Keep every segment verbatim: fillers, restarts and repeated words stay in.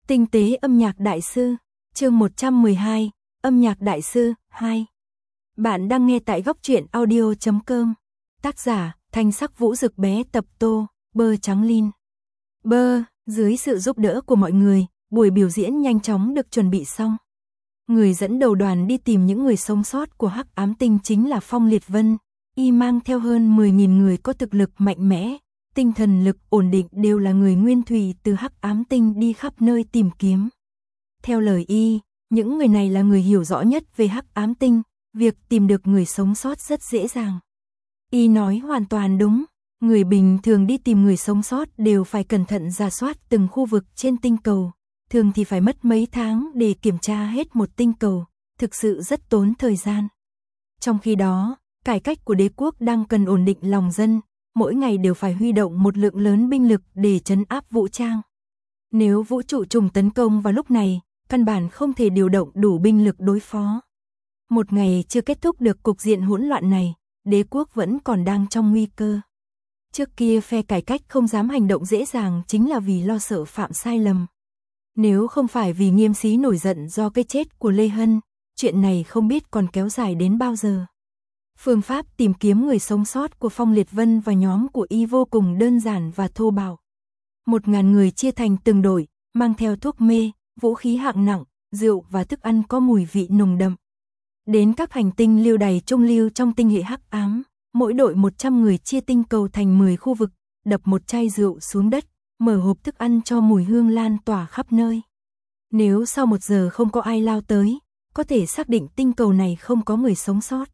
Tinh tế âm nhạc đại sư, chương một trăm mười hai, âm nhạc đại sư, hai. Bạn đang nghe tại góc truyện audio chấm com. Tác giả, Thanh Sắc Vũ Dực bé tập tô, bơ trắng Lin. Bơ, dưới sự giúp đỡ của mọi người, buổi biểu diễn nhanh chóng được chuẩn bị xong. Người dẫn đầu đoàn đi tìm những người sống sót của Hắc Ám Tinh chính là Phong Liệt Vân. Y mang theo hơn mười nghìn người có thực lực mạnh mẽ, tinh thần lực ổn định, đều là người nguyên thủy từ Hắc Ám Tinh đi khắp nơi tìm kiếm. Theo lời Y, những người này là người hiểu rõ nhất về Hắc Ám Tinh, việc tìm được người sống sót rất dễ dàng. Y nói hoàn toàn đúng, người bình thường đi tìm người sống sót đều phải cẩn thận rà soát từng khu vực trên tinh cầu, thường thì phải mất mấy tháng để kiểm tra hết một tinh cầu, thực sự rất tốn thời gian. Trong khi đó, cải cách của đế quốc đang cần ổn định lòng dân, mỗi ngày đều phải huy động một lượng lớn binh lực để trấn áp vũ trang. Nếu vũ trụ trùng tấn công vào lúc này, căn bản không thể điều động đủ binh lực đối phó. Một ngày chưa kết thúc được cục diện hỗn loạn này, đế quốc vẫn còn đang trong nguy cơ. Trước kia phe cải cách không dám hành động dễ dàng chính là vì lo sợ phạm sai lầm. Nếu không phải vì Nghiêm Xí nổi giận do cái chết của Lê Hân, chuyện này không biết còn kéo dài đến bao giờ. Phương pháp tìm kiếm người sống sót của Phong Liệt Vân và nhóm của Y vô cùng đơn giản và thô bạo. Một ngàn người chia thành từng đội, mang theo thuốc mê, vũ khí hạng nặng, rượu và thức ăn có mùi vị nồng đậm. Đến các hành tinh lưu đày trung lưu trong tinh hệ hắc ám, mỗi đội một trăm người chia tinh cầu thành mười khu vực, đập một chai rượu xuống đất, mở hộp thức ăn cho mùi hương lan tỏa khắp nơi. Nếu sau một giờ không có ai lao tới, có thể xác định tinh cầu này không có người sống sót.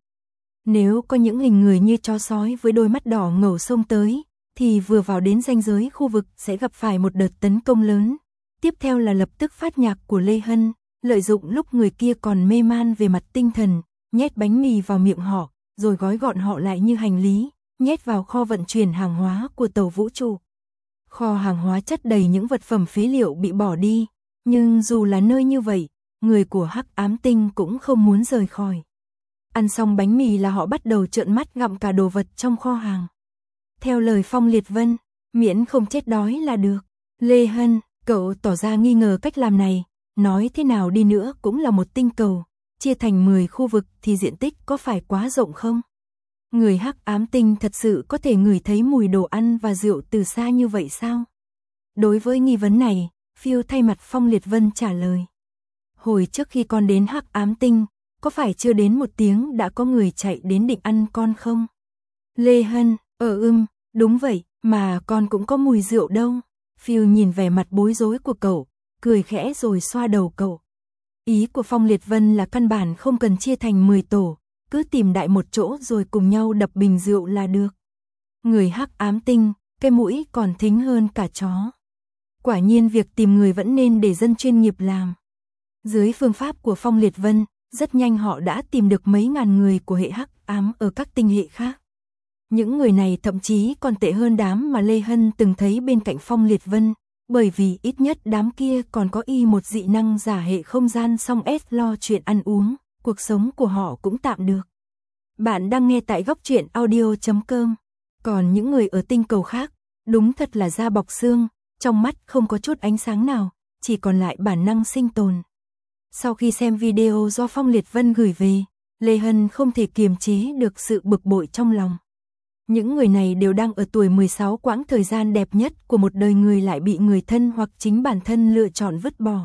Nếu có những hình người như chó sói với đôi mắt đỏ ngầu xông tới, thì vừa vào đến ranh giới khu vực sẽ gặp phải một đợt tấn công lớn. Tiếp theo là lập tức phát nhạc của Lê Hân, lợi dụng lúc người kia còn mê man về mặt tinh thần, nhét bánh mì vào miệng họ, rồi gói gọn họ lại như hành lý, nhét vào kho vận chuyển hàng hóa của tàu vũ trụ. Kho hàng hóa chất đầy những vật phẩm phế liệu bị bỏ đi, nhưng dù là nơi như vậy, người của Hắc Ám Tinh cũng không muốn rời khỏi. Ăn xong bánh mì là họ bắt đầu trợn mắt gặm cả đồ vật trong kho hàng. Theo lời Phong Liệt Vân, miễn không chết đói là được. Lê Hân, cậu tỏ ra nghi ngờ cách làm này, nói thế nào đi nữa cũng là một tinh cầu, chia thành mười khu vực thì diện tích có phải quá rộng không? Người Hắc Ám Tinh thật sự có thể ngửi thấy mùi đồ ăn và rượu từ xa như vậy sao? Đối với nghi vấn này, Phiêu thay mặt Phong Liệt Vân trả lời. Hồi trước khi con đến Hắc Ám Tinh, có phải chưa đến một tiếng đã có người chạy đến định ăn con không? Lê Hân, ờ ưm, đúng vậy, mà con cũng có mùi rượu đâu. Phiêu nhìn vẻ mặt bối rối của cậu, cười khẽ rồi xoa đầu cậu. Ý của Phong Liệt Vân là căn bản không cần chia thành mười tổ, cứ tìm đại một chỗ rồi cùng nhau đập bình rượu là được. Người Hắc Ám Tinh, cái mũi còn thính hơn cả chó. Quả nhiên việc tìm người vẫn nên để dân chuyên nghiệp làm. Dưới phương pháp của Phong Liệt Vân, rất nhanh họ đã tìm được mấy ngàn người của hệ Hắc Ám ở các tinh hệ khác. Những người này thậm chí còn tệ hơn đám mà Lê Hân từng thấy bên cạnh Phong Liệt Vân, bởi vì ít nhất đám kia còn có Y một dị năng giả hệ không gian song S lo chuyện ăn uống, cuộc sống của họ cũng tạm được. Bạn đang nghe tại góc truyện audio chấm com. Còn những người ở tinh cầu khác, đúng thật là da bọc xương, trong mắt không có chút ánh sáng nào, chỉ còn lại bản năng sinh tồn. Sau khi xem video do Phong Liệt Vân gửi về, Lê Hân không thể kiềm chế được sự bực bội trong lòng. Những người này đều đang ở tuổi mười sáu, quãng thời gian đẹp nhất của một đời người, lại bị người thân hoặc chính bản thân lựa chọn vứt bỏ.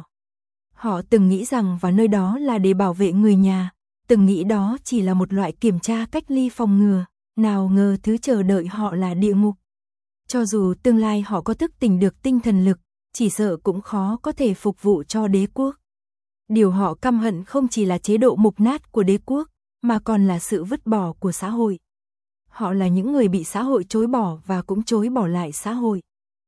Họ từng nghĩ rằng vào nơi đó là để bảo vệ người nhà, từng nghĩ đó chỉ là một loại kiểm tra cách ly phòng ngừa, nào ngờ thứ chờ đợi họ là địa ngục. Cho dù tương lai họ có thức tỉnh được tinh thần lực, chỉ sợ cũng khó có thể phục vụ cho đế quốc. Điều họ căm hận không chỉ là chế độ mục nát của đế quốc, mà còn là sự vứt bỏ của xã hội. Họ là những người bị xã hội chối bỏ và cũng chối bỏ lại xã hội.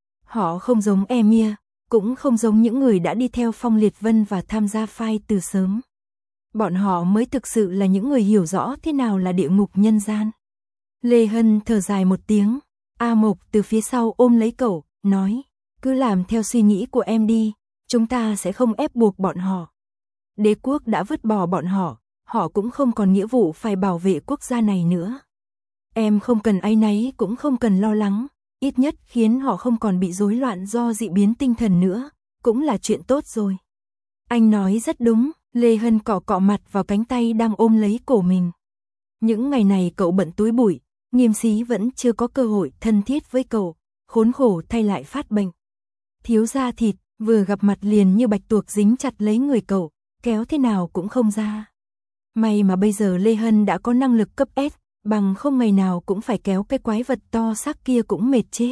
Họ không giống Emir, cũng không giống những người đã đi theo Phong Liệt Vân và tham gia phai từ sớm. Bọn họ mới thực sự là những người hiểu rõ thế nào là địa ngục nhân gian. Lê Hân thở dài một tiếng, A Mộc từ phía sau ôm lấy cậu, nói, cứ làm theo suy nghĩ của em đi, chúng ta sẽ không ép buộc bọn họ. Đế quốc đã vứt bỏ bọn họ, họ cũng không còn nghĩa vụ phải bảo vệ quốc gia này nữa. Em không cần áy náy cũng không cần lo lắng, ít nhất khiến họ không còn bị rối loạn do dị biến tinh thần nữa, cũng là chuyện tốt rồi. Anh nói rất đúng, Lê Hân cọ cọ mặt vào cánh tay đang ôm lấy cổ mình. Những ngày này cậu bận túi bụi, Nghiêm Xí vẫn chưa có cơ hội thân thiết với cậu, khốn khổ thay lại phát bệnh. Thiếu da thịt, vừa gặp mặt liền như bạch tuộc dính chặt lấy người cậu, kéo thế nào cũng không ra. May mà bây giờ Lê Hân đã có năng lực cấp S, bằng không ngày nào cũng phải kéo cái quái vật to xác kia cũng mệt chết.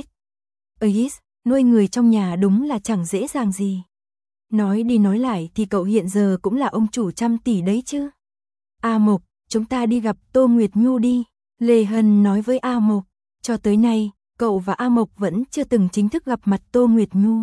Ấy, nuôi người trong nhà đúng là chẳng dễ dàng gì. Nói đi nói lại thì cậu hiện giờ cũng là ông chủ trăm tỷ đấy chứ. A Mộc, chúng ta đi gặp Tô Nguyệt Nhu đi, Lê Hân nói với A Mộc. Cho tới nay, cậu và A Mộc vẫn chưa từng chính thức gặp mặt Tô Nguyệt Nhu.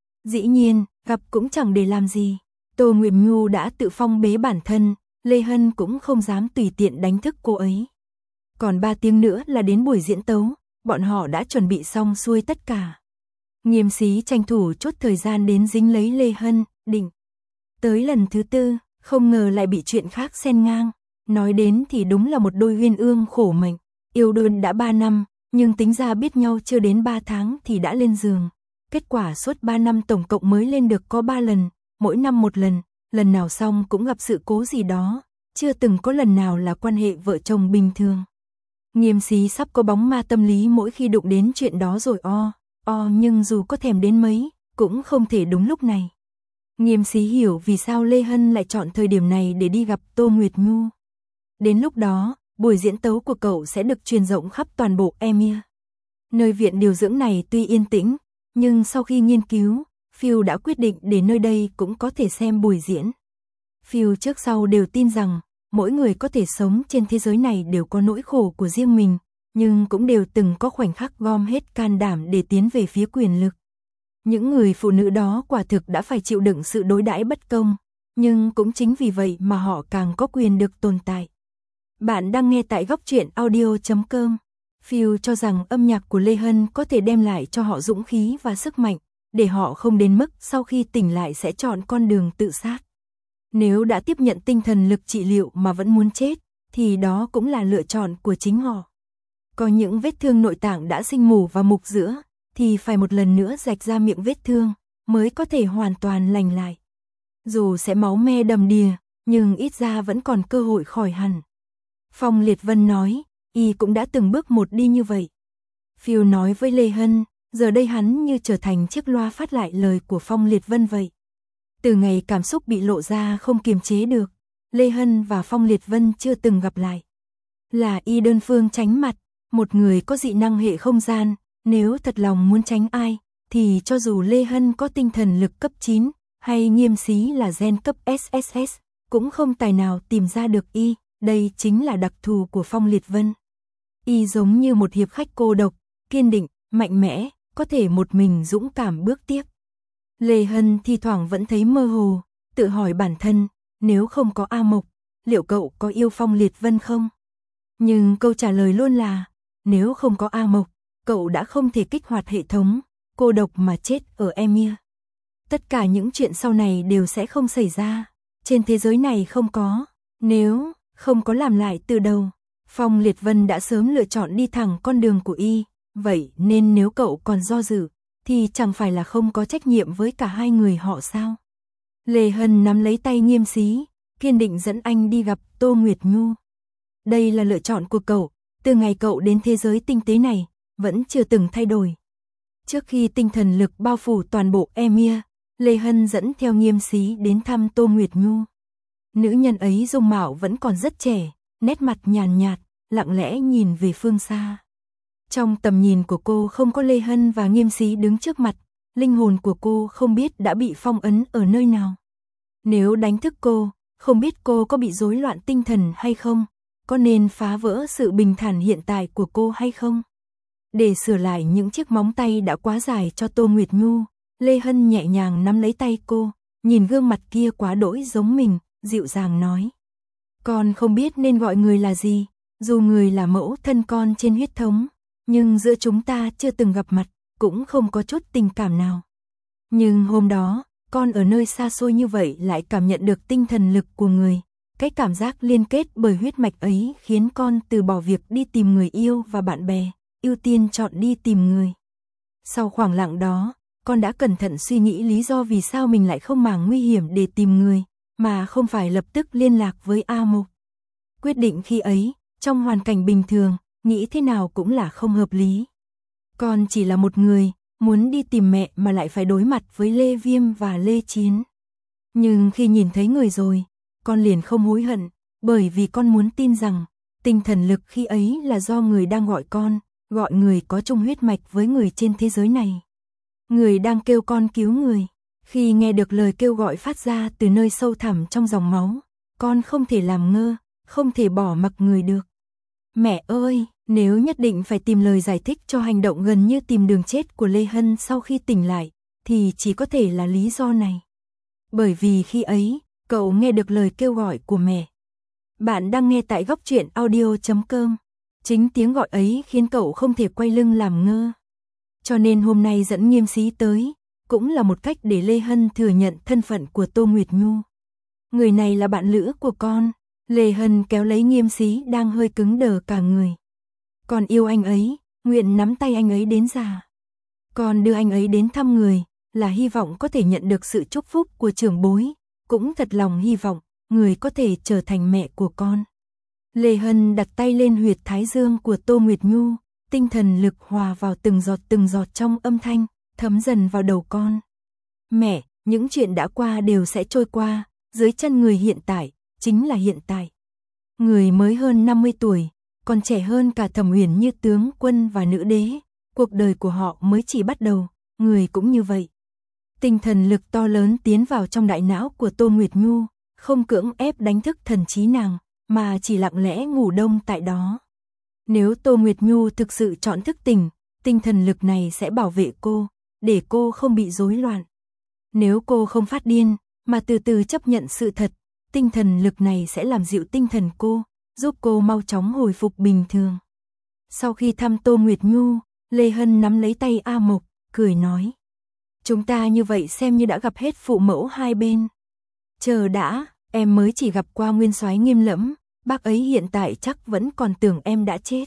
Dĩ nhiên, gặp cũng chẳng để làm gì. Tô Nguyệt Nhu đã tự phong bế bản thân, Lê Hân cũng không dám tùy tiện đánh thức cô ấy. Còn ba tiếng nữa là đến buổi diễn tấu, bọn họ đã chuẩn bị xong xuôi tất cả. Nghiêm Xí tranh thủ chốt thời gian đến dính lấy Lê Hân, định. Tới lần thứ tư, không ngờ lại bị chuyện khác xen ngang. Nói đến thì đúng là một đôi uyên ương khổ mệnh. Yêu đương đã ba năm, nhưng tính ra biết nhau chưa đến ba tháng thì đã lên giường. Kết quả suốt ba năm tổng cộng mới lên được có ba lần, mỗi năm một lần, lần nào xong cũng gặp sự cố gì đó, chưa từng có lần nào là quan hệ vợ chồng bình thường. Nghiêm Xí sắp có bóng ma tâm lý mỗi khi đụng đến chuyện đó rồi o, o nhưng dù có thèm đến mấy, cũng không thể đúng lúc này. Nghiêm Xí hiểu vì sao Lê Hân lại chọn thời điểm này để đi gặp Tô Nguyệt Nhu. Đến lúc đó, buổi diễn tấu của cậu sẽ được truyền rộng khắp toàn bộ Emir. Nơi viện điều dưỡng này tuy yên tĩnh, nhưng sau khi nghiên cứu, Phil đã quyết định để nơi đây cũng có thể xem buổi diễn. Phil trước sau đều tin rằng, mỗi người có thể sống trên thế giới này đều có nỗi khổ của riêng mình, nhưng cũng đều từng có khoảnh khắc gom hết can đảm để tiến về phía quyền lực. Những người phụ nữ đó quả thực đã phải chịu đựng sự đối đãi bất công, nhưng cũng chính vì vậy mà họ càng có quyền được tồn tại. Bạn đang nghe tại góc truyện audio chấm com. Phil cho rằng âm nhạc của Lê Hân có thể đem lại cho họ dũng khí và sức mạnh, để họ không đến mức sau khi tỉnh lại sẽ chọn con đường tự sát. Nếu đã tiếp nhận tinh thần lực trị liệu mà vẫn muốn chết, thì đó cũng là lựa chọn của chính họ. Có những vết thương nội tạng đã sinh mủ và mục giữa, thì phải một lần nữa rạch ra miệng vết thương, mới có thể hoàn toàn lành lại. Dù sẽ máu me đầm đìa, nhưng ít ra vẫn còn cơ hội khỏi hẳn. Phong Liệt Vân nói, y cũng đã từng bước một đi như vậy. Phil nói với Lê Hân, giờ đây hắn như trở thành chiếc loa phát lại lời của Phong Liệt Vân vậy. Từ ngày cảm xúc bị lộ ra không kiềm chế được, Lê Hân và Phong Liệt Vân chưa từng gặp lại. Là y đơn phương tránh mặt, một người có dị năng hệ không gian, nếu thật lòng muốn tránh ai, thì cho dù Lê Hân có tinh thần lực cấp chín, hay Nghiêm Xí là gen cấp ét ét ét, cũng không tài nào tìm ra được y, đây chính là đặc thù của Phong Liệt Vân. Y giống như một hiệp khách cô độc, kiên định, mạnh mẽ, có thể một mình dũng cảm bước tiếp. Lê Hân thi thoảng vẫn thấy mơ hồ, tự hỏi bản thân, nếu không có A Mộc, liệu cậu có yêu Phong Liệt Vân không? Nhưng câu trả lời luôn là, nếu không có A Mộc, cậu đã không thể kích hoạt hệ thống, cô độc mà chết ở Emir. Tất cả những chuyện sau này đều sẽ không xảy ra, trên thế giới này không có, nếu không có làm lại từ đầu. Phong Liệt Vân đã sớm lựa chọn đi thẳng con đường của y, vậy nên nếu cậu còn do dự, thì chẳng phải là không có trách nhiệm với cả hai người họ sao? Lê Hân nắm lấy tay Nghiêm Xí, kiên định dẫn anh đi gặp Tô Nguyệt Nhu. Đây là lựa chọn của cậu, từ ngày cậu đến thế giới tinh tế này, vẫn chưa từng thay đổi. Trước khi tinh thần lực bao phủ toàn bộ Emir, Lê Hân dẫn theo Nghiêm Xí đến thăm Tô Nguyệt Nhu. Nữ nhân ấy dung mạo vẫn còn rất trẻ, nét mặt nhàn nhạt, lặng lẽ nhìn về phương xa. Trong tầm nhìn của cô không có Lê Hân và Nghiêm Xí đứng trước mặt, linh hồn của cô không biết đã bị phong ấn ở nơi nào. Nếu đánh thức cô, không biết cô có bị rối loạn tinh thần hay không, có nên phá vỡ sự bình thản hiện tại của cô hay không. Để sửa lại những chiếc móng tay đã quá dài cho Tô Nguyệt Nhu, Lê Hân nhẹ nhàng nắm lấy tay cô, nhìn gương mặt kia quá đỗi giống mình, dịu dàng nói. Con không biết nên gọi người là gì, dù người là mẫu thân con trên huyết thống, nhưng giữa chúng ta chưa từng gặp mặt, cũng không có chút tình cảm nào. Nhưng hôm đó, con ở nơi xa xôi như vậy lại cảm nhận được tinh thần lực của người. Cái cảm giác liên kết bởi huyết mạch ấy khiến con từ bỏ việc đi tìm người yêu và bạn bè, ưu tiên chọn đi tìm người. Sau khoảng lặng đó, con đã cẩn thận suy nghĩ lý do vì sao mình lại không màng nguy hiểm để tìm người, mà không phải lập tức liên lạc với A Mộc. Quyết định khi ấy, trong hoàn cảnh bình thường, nghĩ thế nào cũng là không hợp lý. Con chỉ là một người, muốn đi tìm mẹ mà lại phải đối mặt với Lê Viêm và Lê Chiến. Nhưng khi nhìn thấy người rồi, con liền không hối hận, bởi vì con muốn tin rằng, tinh thần lực khi ấy là do người đang gọi con, gọi người có chung huyết mạch với người trên thế giới này. Người đang kêu con cứu người. Khi nghe được lời kêu gọi phát ra từ nơi sâu thẳm trong dòng máu, con không thể làm ngơ, không thể bỏ mặc người được. Mẹ ơi, nếu nhất định phải tìm lời giải thích cho hành động gần như tìm đường chết của Lê Hân sau khi tỉnh lại, thì chỉ có thể là lý do này. Bởi vì khi ấy, cậu nghe được lời kêu gọi của mẹ. Bạn đang nghe tại góc truyện audio chấm com. Chính tiếng gọi ấy khiến cậu không thể quay lưng làm ngơ. Cho nên hôm nay dẫn Nghiêm Xí tới, cũng là một cách để Lê Hân thừa nhận thân phận của Tô Nguyệt Nhu. Người này là bạn lữ của con. Lê Hân kéo lấy Nghiêm Xí đang hơi cứng đờ cả người. Con yêu anh ấy, nguyện nắm tay anh ấy đến già. Con đưa anh ấy đến thăm người, là hy vọng có thể nhận được sự chúc phúc của trưởng bối, cũng thật lòng hy vọng người có thể trở thành mẹ của con. Lê Hân đặt tay lên huyệt thái dương của Tô Nguyệt Nhu, tinh thần lực hòa vào từng giọt từng giọt trong âm thanh, thấm dần vào đầu con. Mẹ, những chuyện đã qua đều sẽ trôi qua, dưới chân người hiện tại, chính là hiện tại. Người mới hơn năm mươi tuổi, còn trẻ hơn cả Thẩm Uyển Như tướng quân và nữ đế, cuộc đời của họ mới chỉ bắt đầu, người cũng như vậy. Tinh thần lực to lớn tiến vào trong đại não của Tô Nguyệt Nhu, không cưỡng ép đánh thức thần trí nàng, mà chỉ lặng lẽ ngủ đông tại đó. Nếu Tô Nguyệt Nhu thực sự chọn thức tỉnh, tinh thần lực này sẽ bảo vệ cô, để cô không bị rối loạn. Nếu cô không phát điên, mà từ từ chấp nhận sự thật, tinh thần lực này sẽ làm dịu tinh thần cô, giúp cô mau chóng hồi phục bình thường. Sau khi thăm Tô Nguyệt Nhu, Lê Hân nắm lấy tay A Mộc, cười nói. Chúng ta như vậy xem như đã gặp hết phụ mẫu hai bên. Chờ đã, em mới chỉ gặp qua nguyên soái Nghiêm Lẫm, bác ấy hiện tại chắc vẫn còn tưởng em đã chết.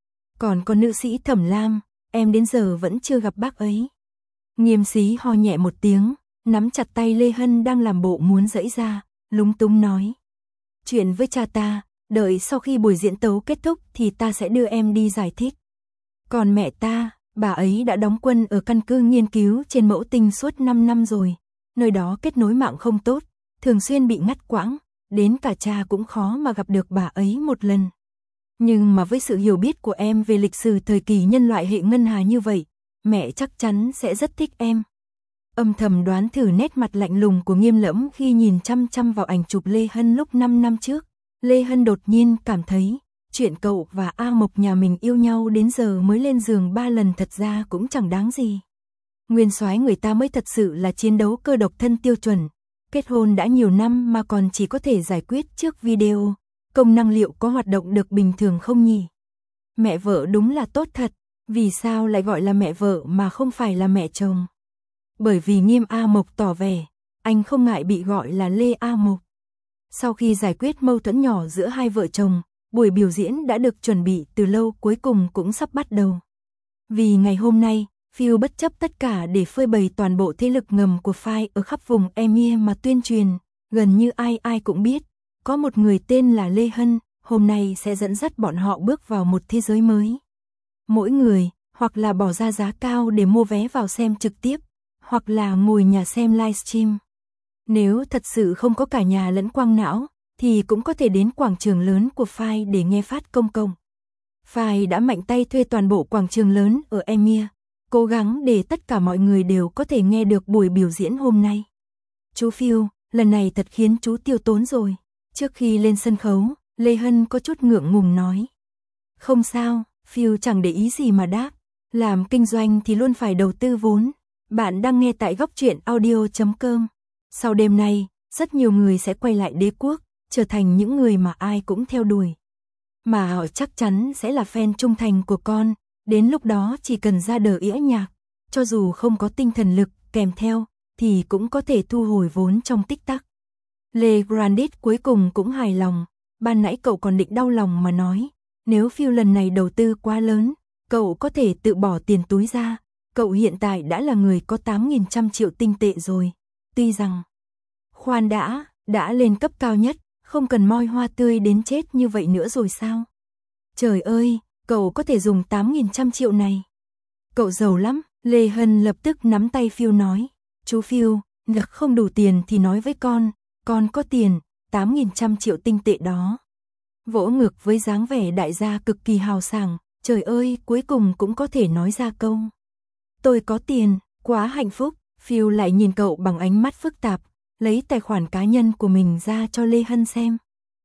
Còn con nữ sĩ Thẩm Lam, em đến giờ vẫn chưa gặp bác ấy. Nghiêm Xí ho nhẹ một tiếng, nắm chặt tay Lê Hân đang làm bộ muốn giãy ra, lúng túng nói. Chuyện với cha ta, đợi sau khi buổi diễn tấu kết thúc thì ta sẽ đưa em đi giải thích. Còn mẹ ta, bà ấy đã đóng quân ở căn cứ nghiên cứu trên mẫu tinh suốt năm năm rồi. Nơi đó kết nối mạng không tốt, thường xuyên bị ngắt quãng, đến cả cha cũng khó mà gặp được bà ấy một lần. Nhưng mà với sự hiểu biết của em về lịch sử thời kỳ nhân loại hệ ngân hà như vậy, mẹ chắc chắn sẽ rất thích em. Âm thầm đoán thử nét mặt lạnh lùng của Nghiêm Lẫm khi nhìn chăm chăm vào ảnh chụp Lê Hân lúc năm năm trước. Lê Hân đột nhiên cảm thấy, chuyện cậu và A Mộc nhà mình yêu nhau đến giờ mới lên giường ba lần thật ra cũng chẳng đáng gì. Nguyên soái người ta mới thật sự là chiến đấu cơ độc thân tiêu chuẩn. Kết hôn đã nhiều năm mà còn chỉ có thể giải quyết trước video. Công năng liệu có hoạt động được bình thường không nhỉ? Mẹ vợ đúng là tốt thật. Vì sao lại gọi là mẹ vợ mà không phải là mẹ chồng? Bởi vì Nghiêm A Mộc tỏ vẻ, anh không ngại bị gọi là Lê A Mộc. Sau khi giải quyết mâu thuẫn nhỏ giữa hai vợ chồng, buổi biểu diễn đã được chuẩn bị từ lâu cuối cùng cũng sắp bắt đầu. Vì ngày hôm nay, Phil bất chấp tất cả để phơi bày toàn bộ thế lực ngầm của phái ở khắp vùng Emir mà tuyên truyền, gần như ai ai cũng biết, có một người tên là Lê Hân, hôm nay sẽ dẫn dắt bọn họ bước vào một thế giới mới. Mỗi người, hoặc là bỏ ra giá cao để mua vé vào xem trực tiếp, hoặc là ngồi nhà xem livestream. Nếu thật sự không có cả nhà lẫn quang não, thì cũng có thể đến quảng trường lớn của phái để nghe phát công cộng. Phái đã mạnh tay thuê toàn bộ quảng trường lớn ở Emir, cố gắng để tất cả mọi người đều có thể nghe được buổi biểu diễn hôm nay. Chú Phil, lần này thật khiến chú tiêu tốn rồi. Trước khi lên sân khấu, Lê Hân có chút ngượng ngùng nói. Không sao, Phil chẳng để ý gì mà đáp. Làm kinh doanh thì luôn phải đầu tư vốn. Bạn đang nghe tại góc truyện audio chấm com. Sau đêm nay, rất nhiều người sẽ quay lại đế quốc, trở thành những người mà ai cũng theo đuổi. Mà họ chắc chắn sẽ là fan trung thành của con. Đến lúc đó chỉ cần ra đờ ĩa nhạc, cho dù không có tinh thần lực kèm theo, thì cũng có thể thu hồi vốn trong tích tắc. Lê Grandit cuối cùng cũng hài lòng. Ban nãy cậu còn định đau lòng mà nói, nếu Phil lần này đầu tư quá lớn, cậu có thể tự bỏ tiền túi ra, cậu hiện tại đã là người có tám nghìn trăm triệu tinh tệ rồi. Tuy rằng, khoan đã, đã lên cấp cao nhất, không cần moi hoa tươi đến chết như vậy nữa rồi sao? Trời ơi, cậu có thể dùng tám nghìn trăm triệu này. Cậu giàu lắm, Lê Hân lập tức nắm tay Phiêu nói. Chú Phiêu, ngực không đủ tiền thì nói với con, con có tiền, tám nghìn trăm triệu tinh tệ đó. Vỗ ngực với dáng vẻ đại gia cực kỳ hào sảng, trời ơi, cuối cùng cũng có thể nói ra câu. Tôi có tiền, quá hạnh phúc. Phiêu lại nhìn cậu bằng ánh mắt phức tạp, lấy tài khoản cá nhân của mình ra cho Lê Hân xem.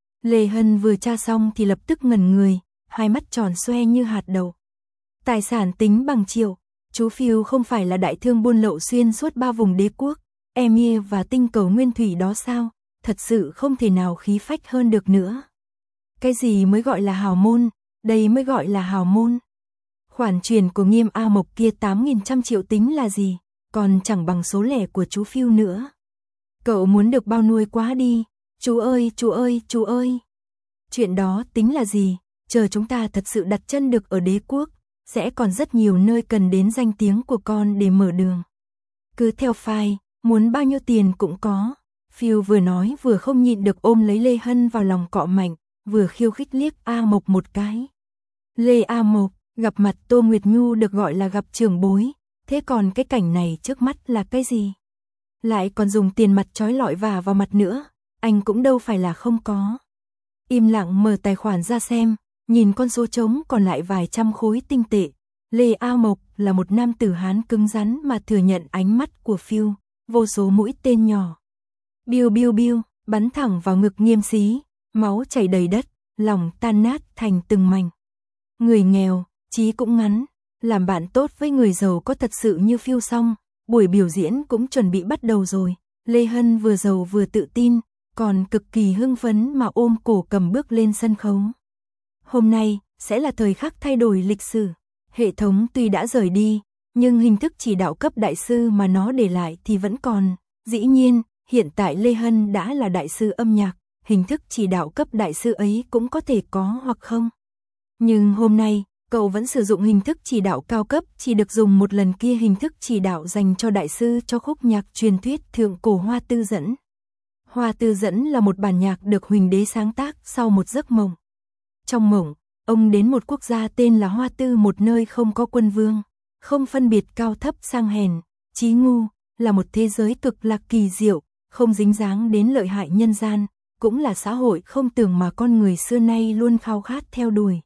Lê Hân vừa tra xong thì lập tức ngẩn người, hai mắt tròn xoe như hạt đậu. Tài sản tính bằng triệu, chú Phiêu không phải là đại thương buôn lậu xuyên suốt ba vùng đế quốc, Emir và tinh cầu nguyên thủy đó sao, thật sự không thể nào khí phách hơn được nữa. Cái gì mới gọi là hào môn, đây mới gọi là hào môn. Khoản truyền của Nghiêm A Mộc kia tám nghìn trăm triệu tính là gì, còn chẳng bằng số lẻ của chú Phiêu nữa. Cậu muốn được bao nuôi quá đi, chú ơi, chú ơi, chú ơi. Chuyện đó tính là gì, chờ chúng ta thật sự đặt chân được ở đế quốc, sẽ còn rất nhiều nơi cần đến danh tiếng của con để mở đường. Cứ theo phai, muốn bao nhiêu tiền cũng có. Phiêu vừa nói vừa không nhịn được ôm lấy Lê Hân vào lòng cọ mạnh, vừa khiêu khích liếc A Mộc một cái. Lê A Mộc, gặp mặt Tô Nguyệt Nhu được gọi là gặp trưởng bối, thế còn cái cảnh này trước mắt là cái gì? Lại còn dùng tiền mặt trói lọi vả vào mặt nữa, anh cũng đâu phải là không có. Im lặng mở tài khoản ra xem, nhìn con số trống còn lại vài trăm khối tinh tệ. Lê A Mộc là một nam tử Hán cứng rắn mà thừa nhận ánh mắt của Phiêu, vô số mũi tên nhỏ. Biu biu biu, bắn thẳng vào ngực Nghiêm Xí, máu chảy đầy đất, lòng tan nát thành từng mảnh. Người nghèo, chí cũng ngắn, làm bạn tốt với người giàu có thật sự như Phiêu xong, buổi biểu diễn cũng chuẩn bị bắt đầu rồi. Lê Hân vừa giàu vừa tự tin, còn cực kỳ hưng phấn mà ôm cổ cầm bước lên sân khấu. Hôm nay, sẽ là thời khắc thay đổi lịch sử. Hệ thống tuy đã rời đi, nhưng hình thức chỉ đạo cấp đại sư mà nó để lại thì vẫn còn. Dĩ nhiên, hiện tại Lê Hân đã là đại sư âm nhạc, hình thức chỉ đạo cấp đại sư ấy cũng có thể có hoặc không. Nhưng hôm nay, cậu vẫn sử dụng hình thức chỉ đạo cao cấp, chỉ được dùng một lần kia hình thức chỉ đạo dành cho đại sư cho khúc nhạc truyền thuyết thượng cổ Hoa Tư Dẫn. Hoa Tư Dẫn là một bản nhạc được Huỳnh Đế sáng tác sau một giấc mộng. Trong mộng, ông đến một quốc gia tên là Hoa Tư, một nơi không có quân vương, không phân biệt cao thấp sang hèn, trí ngu, là một thế giới cực lạc kỳ diệu, không dính dáng đến lợi hại nhân gian, cũng là xã hội không tưởng mà con người xưa nay luôn khao khát theo đuổi.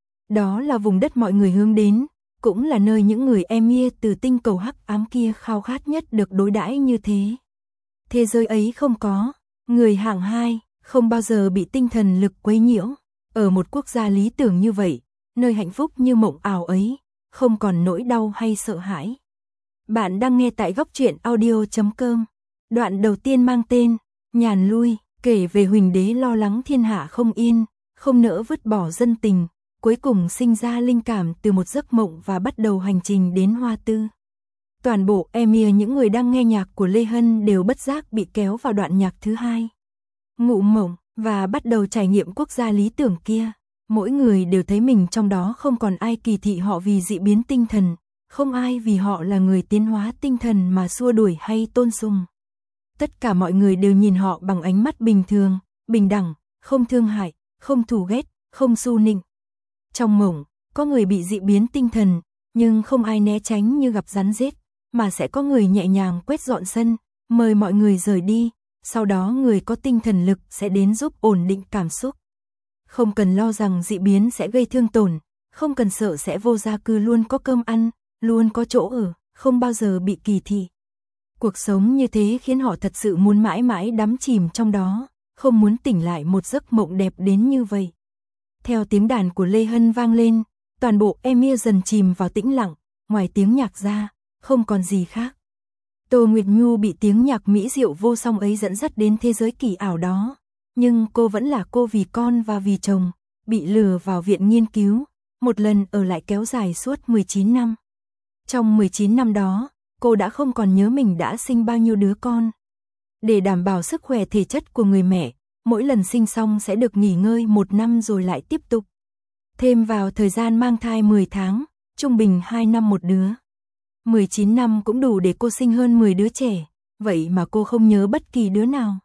Đó là vùng đất mọi người hướng đến, cũng là nơi những người Emir từ tinh cầu hắc ám kia khao khát nhất được đối đãi như thế. Thế giới ấy không có người hạng hai, không bao giờ bị tinh thần lực quấy nhiễu. Ở một quốc gia lý tưởng như vậy, nơi hạnh phúc như mộng ảo ấy, không còn nỗi đau hay sợ hãi. Bạn đang nghe tại góc truyện audio chấm com. Đoạn đầu tiên mang tên Nhàn Lui, kể về Huỳnh Đế lo lắng thiên hạ không yên, không nỡ vứt bỏ dân tình, cuối cùng sinh ra linh cảm từ một giấc mộng và bắt đầu hành trình đến Hoa Tư. Toàn bộ Emir, những người đang nghe nhạc của Lê Hân đều bất giác bị kéo vào đoạn nhạc thứ hai. Ngụ mộng, và bắt đầu trải nghiệm quốc gia lý tưởng kia. Mỗi người đều thấy mình trong đó, không còn ai kỳ thị họ vì dị biến tinh thần, không ai vì họ là người tiến hóa tinh thần mà xua đuổi hay tôn sùng. Tất cả mọi người đều nhìn họ bằng ánh mắt bình thường, bình đẳng, không thương hại, không thù ghét, không xu nịnh. Trong mộng, có người bị dị biến tinh thần, nhưng không ai né tránh như gặp rắn rết, mà sẽ có người nhẹ nhàng quét dọn sân, mời mọi người rời đi, sau đó người có tinh thần lực sẽ đến giúp ổn định cảm xúc. Không cần lo rằng dị biến sẽ gây thương tổn, không cần sợ sẽ vô gia cư luôn có cơm ăn, luôn có chỗ ở, không bao giờ bị kỳ thị. Cuộc sống như thế khiến họ thật sự muốn mãi mãi đắm chìm trong đó, không muốn tỉnh lại một giấc mộng đẹp đến như vậy. Theo tiếng đàn của Lê Hân vang lên, toàn bộ Emir dần chìm vào tĩnh lặng, ngoài tiếng nhạc ra, không còn gì khác. Tô Nguyệt Nhu bị tiếng nhạc mỹ diệu vô song ấy dẫn dắt đến thế giới kỳ ảo đó, nhưng cô vẫn là cô vì con và vì chồng, bị lừa vào viện nghiên cứu, một lần ở lại kéo dài suốt mười chín năm. Trong mười chín năm đó, cô đã không còn nhớ mình đã sinh bao nhiêu đứa con. Để đảm bảo sức khỏe thể chất của người mẹ, mỗi lần sinh xong sẽ được nghỉ ngơi một năm rồi lại tiếp tục. Thêm vào thời gian mang thai mười tháng, trung bình hai năm một đứa. mười chín năm cũng đủ để cô sinh hơn mười đứa trẻ, vậy mà cô không nhớ bất kỳ đứa nào.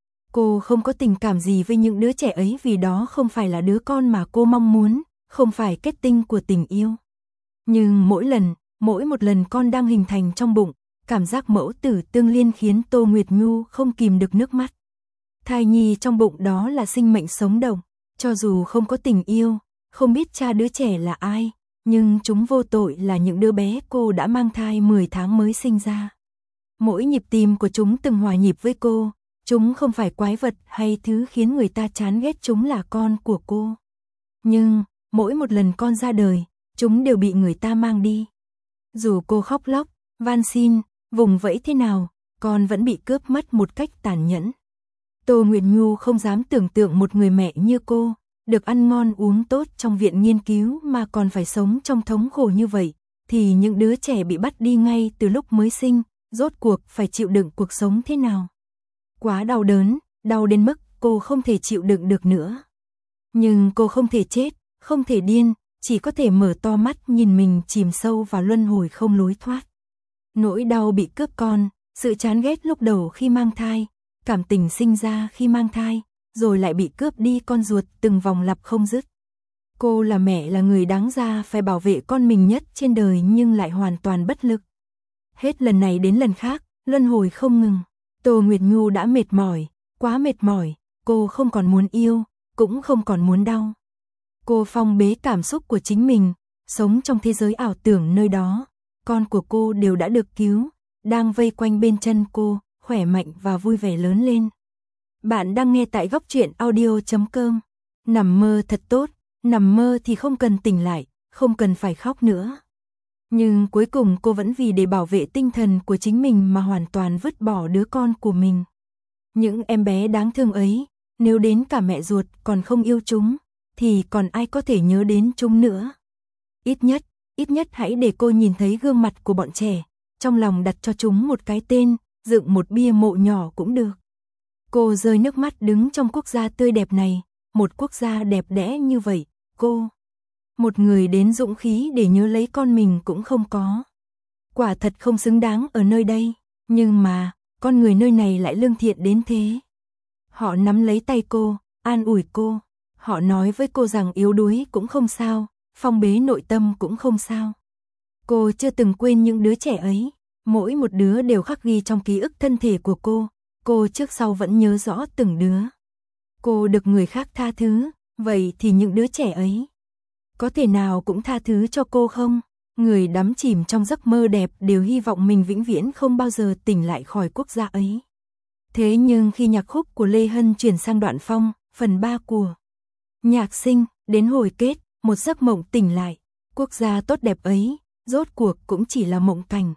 Cô không có tình cảm gì với những đứa trẻ ấy vì đó không phải là đứa con mà cô mong muốn, không phải kết tinh của tình yêu. Nhưng mỗi lần, mỗi một lần con đang hình thành trong bụng, cảm giác mẫu tử tương liên khiến Tô Nguyệt Nhu không kìm được nước mắt. Thai nhi trong bụng đó là sinh mệnh sống động, cho dù không có tình yêu, không biết cha đứa trẻ là ai, nhưng chúng vô tội là những đứa bé cô đã mang thai mười tháng mới sinh ra. Mỗi nhịp tim của chúng từng hòa nhịp với cô, chúng không phải quái vật hay thứ khiến người ta chán ghét, chúng là con của cô. Nhưng, mỗi một lần con ra đời, chúng đều bị người ta mang đi. Dù cô khóc lóc, van xin, vùng vẫy thế nào, con vẫn bị cướp mất một cách tàn nhẫn. Tô Nguyệt Nhu không dám tưởng tượng một người mẹ như cô, được ăn ngon uống tốt trong viện nghiên cứu mà còn phải sống trong thống khổ như vậy, thì những đứa trẻ bị bắt đi ngay từ lúc mới sinh, rốt cuộc phải chịu đựng cuộc sống thế nào. Quá đau đớn, đau đến mức cô không thể chịu đựng được nữa. Nhưng cô không thể chết, không thể điên, chỉ có thể mở to mắt nhìn mình chìm sâu vào luân hồi không lối thoát. Nỗi đau bị cướp con, sự chán ghét lúc đầu khi mang thai, cảm tình sinh ra khi mang thai, rồi lại bị cướp đi con ruột, từng vòng lặp không dứt. Cô là mẹ, là người đáng ra phải bảo vệ con mình nhất trên đời nhưng lại hoàn toàn bất lực. Hết lần này đến lần khác, luân hồi không ngừng. Tô Nguyệt Nhu đã mệt mỏi, quá mệt mỏi, cô không còn muốn yêu, cũng không còn muốn đau. Cô phong bế cảm xúc của chính mình, sống trong thế giới ảo tưởng nơi đó. Con của cô đều đã được cứu, đang vây quanh bên chân cô, khỏe mạnh và vui vẻ lớn lên. Bạn đang nghe tại góc truyện audio chấm com. Nằm mơ thật tốt, nằm mơ thì không cần tỉnh lại, không cần phải khóc nữa. Nhưng cuối cùng cô vẫn vì để bảo vệ tinh thần của chính mình mà hoàn toàn vứt bỏ đứa con của mình. Những em bé đáng thương ấy, nếu đến cả mẹ ruột còn không yêu chúng, thì còn ai có thể nhớ đến chúng nữa. Ít nhất, ít nhất hãy để cô nhìn thấy gương mặt của bọn trẻ, trong lòng đặt cho chúng một cái tên, dựng một bia mộ nhỏ cũng được. Cô rơi nước mắt đứng trong quốc gia tươi đẹp này, một quốc gia đẹp đẽ như vậy, cô. Một người đến dũng khí để nhớ lấy con mình cũng không có. Quả thật không xứng đáng ở nơi đây, nhưng mà, con người nơi này lại lương thiện đến thế. Họ nắm lấy tay cô, an ủi cô, họ nói với cô rằng yếu đuối cũng không sao, phong bế nội tâm cũng không sao. Cô chưa từng quên những đứa trẻ ấy, mỗi một đứa đều khắc ghi trong ký ức thân thể của cô, cô trước sau vẫn nhớ rõ từng đứa. Cô được người khác tha thứ, vậy thì những đứa trẻ ấy có thể nào cũng tha thứ cho cô không? Người đắm chìm trong giấc mơ đẹp đều hy vọng mình vĩnh viễn không bao giờ tỉnh lại khỏi quốc gia ấy. Thế nhưng khi nhạc khúc của Lê Hân chuyển sang đoạn phong, phần ba của nhạc sinh, đến hồi kết, một giấc mộng tỉnh lại, quốc gia tốt đẹp ấy, rốt cuộc cũng chỉ là mộng cảnh.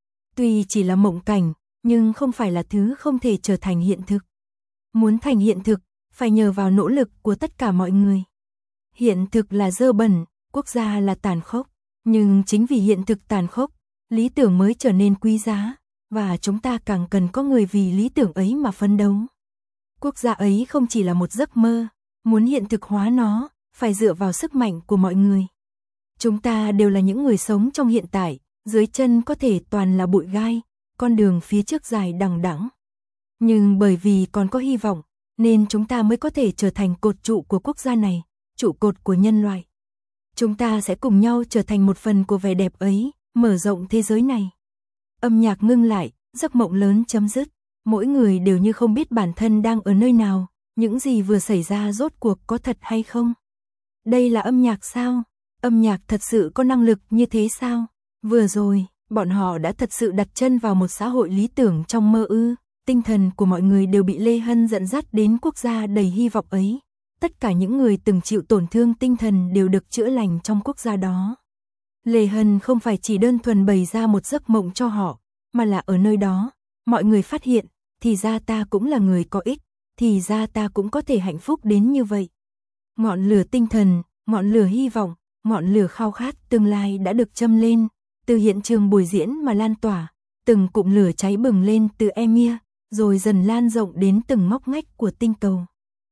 Tuy chỉ là mộng cảnh, nhưng không phải là thứ không thể trở thành hiện thực. Muốn thành hiện thực, phải nhờ vào nỗ lực của tất cả mọi người. Hiện thực là dơ bẩn, quốc gia là tàn khốc, nhưng chính vì hiện thực tàn khốc, lý tưởng mới trở nên quý giá, và chúng ta càng cần có người vì lý tưởng ấy mà phấn đấu. Quốc gia ấy không chỉ là một giấc mơ, muốn hiện thực hóa nó, phải dựa vào sức mạnh của mọi người. Chúng ta đều là những người sống trong hiện tại, dưới chân có thể toàn là bụi gai, con đường phía trước dài đằng đẵng. Nhưng bởi vì còn có hy vọng, nên chúng ta mới có thể trở thành cột trụ của quốc gia này, trụ cột của nhân loại. Chúng ta sẽ cùng nhau trở thành một phần của vẻ đẹp ấy, mở rộng thế giới này. Âm nhạc ngưng lại, giấc mộng lớn chấm dứt. Mỗi người đều như không biết bản thân đang ở nơi nào, những gì vừa xảy ra rốt cuộc có thật hay không. Đây là âm nhạc sao? Âm nhạc thật sự có năng lực như thế sao? Vừa rồi, bọn họ đã thật sự đặt chân vào một xã hội lý tưởng trong mơ ư. Tinh thần của mọi người đều bị Lê Hân dẫn dắt đến quốc gia đầy hy vọng ấy. Tất cả những người từng chịu tổn thương tinh thần đều được chữa lành trong quốc gia đó. Lê Hân không phải chỉ đơn thuần bày ra một giấc mộng cho họ, mà là ở nơi đó, mọi người phát hiện, thì ra ta cũng là người có ích, thì ra ta cũng có thể hạnh phúc đến như vậy. Ngọn lửa tinh thần, ngọn lửa hy vọng, ngọn lửa khao khát tương lai đã được châm lên, từ hiện trường buổi diễn mà lan tỏa, từng cụm lửa cháy bừng lên từ Emir, rồi dần lan rộng đến từng ngóc ngách của tinh cầu.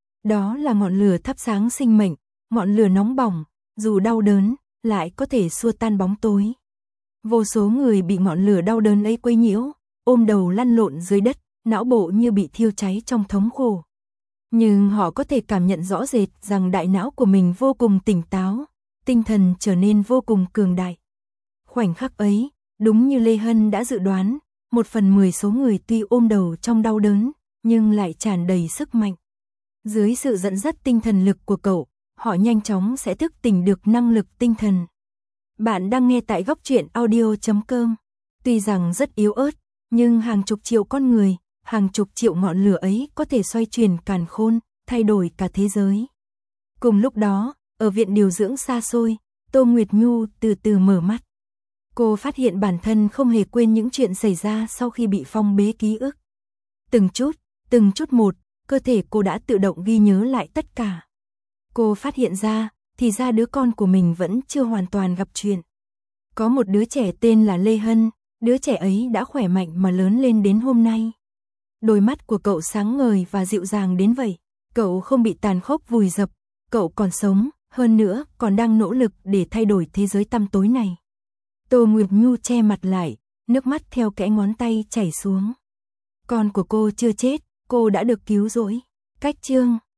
Đó là ngọn lửa thắp sáng sinh mệnh, ngọn lửa nóng bỏng, dù đau đớn, lại có thể xua tan bóng tối. Vô số người bị ngọn lửa đau đớn ấy quấy nhiễu, ôm đầu lăn lộn dưới đất, não bộ như bị thiêu cháy trong thống khổ. Nhưng họ có thể cảm nhận rõ rệt rằng đại não của mình vô cùng tỉnh táo, tinh thần trở nên vô cùng cường đại. Khoảnh khắc ấy, đúng như Lê Hân đã dự đoán, một phần mười số người tuy ôm đầu trong đau đớn, nhưng lại tràn đầy sức mạnh. Dưới sự dẫn dắt tinh thần lực của cậu, họ nhanh chóng sẽ thức tỉnh được năng lực tinh thần. Bạn đang nghe tại góc truyện audio chấm com. Tuy rằng rất yếu ớt, nhưng hàng chục triệu con người, hàng chục triệu ngọn lửa ấy có thể xoay chuyển càn khôn, thay đổi cả thế giới. Cùng lúc đó, ở viện điều dưỡng xa xôi, Tô Nguyệt Nhu từ từ mở mắt. Cô phát hiện bản thân không hề quên những chuyện xảy ra sau khi bị phong bế ký ức. Từng chút, từng chút một, cơ thể cô đã tự động ghi nhớ lại tất cả. Cô phát hiện ra, thì ra đứa con của mình vẫn chưa hoàn toàn gặp chuyện. Có một đứa trẻ tên là Lê Hân, đứa trẻ ấy đã khỏe mạnh mà lớn lên đến hôm nay. Đôi mắt của cậu sáng ngời và dịu dàng đến vậy. Cậu không bị tàn khốc vùi dập, cậu còn sống, hơn nữa còn đang nỗ lực để thay đổi thế giới tăm tối này. Tô Nguyệt Nhu che mặt lại, nước mắt theo kẽ ngón tay chảy xuống. Con của cô chưa chết, cô đã được cứu rỗi. Cách chương